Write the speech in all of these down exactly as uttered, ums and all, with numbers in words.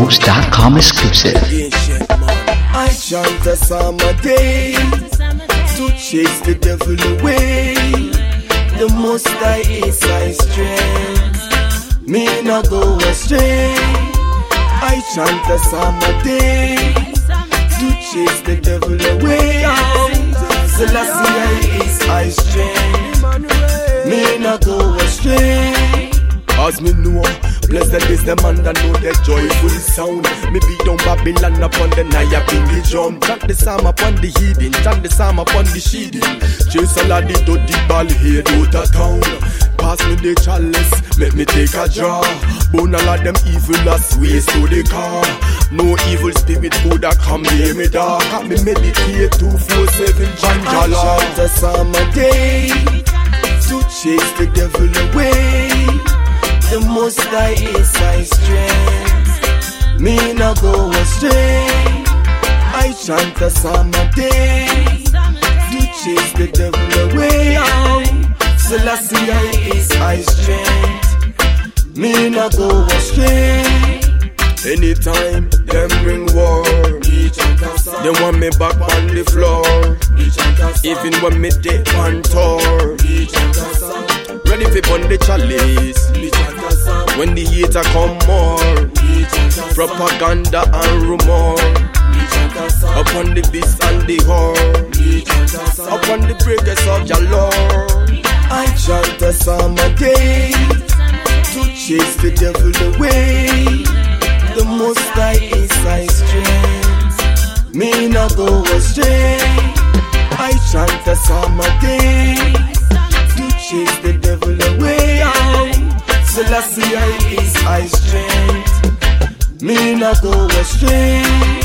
Rose dot com exclusive. I chant a psalm a day to chase the devil away. The Most High is my strength, me not go astray. I chant a psalm a day to chase the devil away. Selassie is my strength, me not go astray. As me know, blessed is the man that know the joyful sound. Me beat down Babylon upon the Naya Pingy drum. Chant the psalm upon the heathen, chant the psalm upon the sheeding. Chase a laddie to the ball here out of town. Pass me the chalice, make me take a draw. Bone all of them evil as ways to the car. No evil spirit could have come near me dark. Have me meditate two four seven Janjala. I chant a psalm a day to chase the devil away. The Most High is my strength, me not go astray. I chant a psalm a day to chase the devil away. Selassie is my strength, me not go astray. Anytime them bring war, they want me back on the floor. Even when me dead on tour, ready for burn the chalice. When the hater come more, propaganda and rumor, upon the beast and the whore, upon the breakers of your Lord. I chant a psalm a day to chase the devil away. The Most High is my strength, me not go astray. I chant a psalm a day to chase the devil away. Selassie is my strength, me not go astray.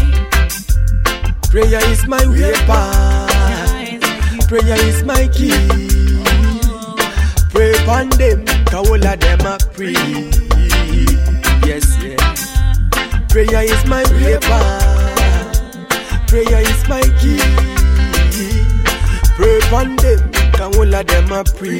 Prayer is my weapon, prayer is my key. Pray upon them, cause all of them are free. Yes, yes. Prayer is my weapon, prayer is my key. Pray upon them, cause all of them are free.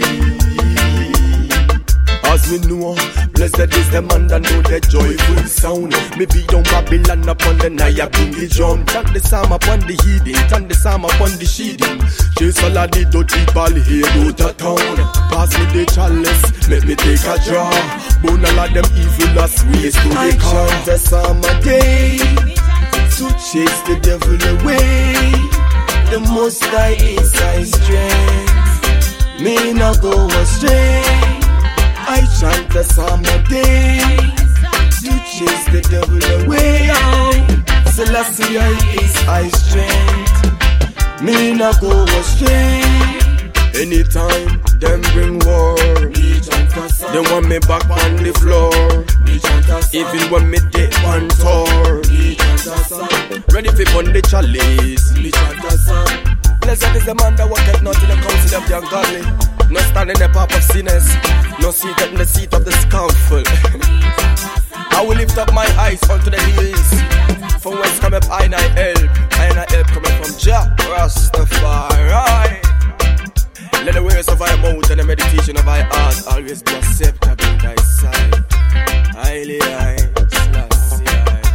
As we know, blessed is the man that know the joyful sound. Me beat down Babylon upon the Naya Pingy drum. Chant the psalm upon the heathen, chant the psalm upon the sheeding. Chase all of the dirty ball here out of town. Pass me the chalice, make me take a draw. Bone all of them evil as ways to the car. I chant the psalm a day to chase the devil away. The Most High is my strength, me not go astray. I chant a psalm a day to chase the devil away. Selassie is my strength, me not go astray. Anytime them bring war, they want me back on the floor. Even when me dead on tour, ready for burn the chalice. Blessed is the man that walketh not in the counsel of the ungodly, no stand in the path of sinners, no seat in the seat of the scornful. I will lift up my eyes unto the hills, from whence cometh I and I help. I and I help coming from Jah Rastafari. Let the words of thy mouth and the meditation of thy heart always be acceptable in thy sight. Highly high, Selassie,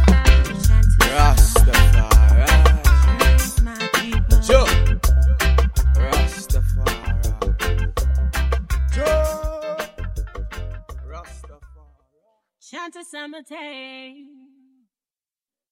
Rastafari. Joe. Chant a summer day.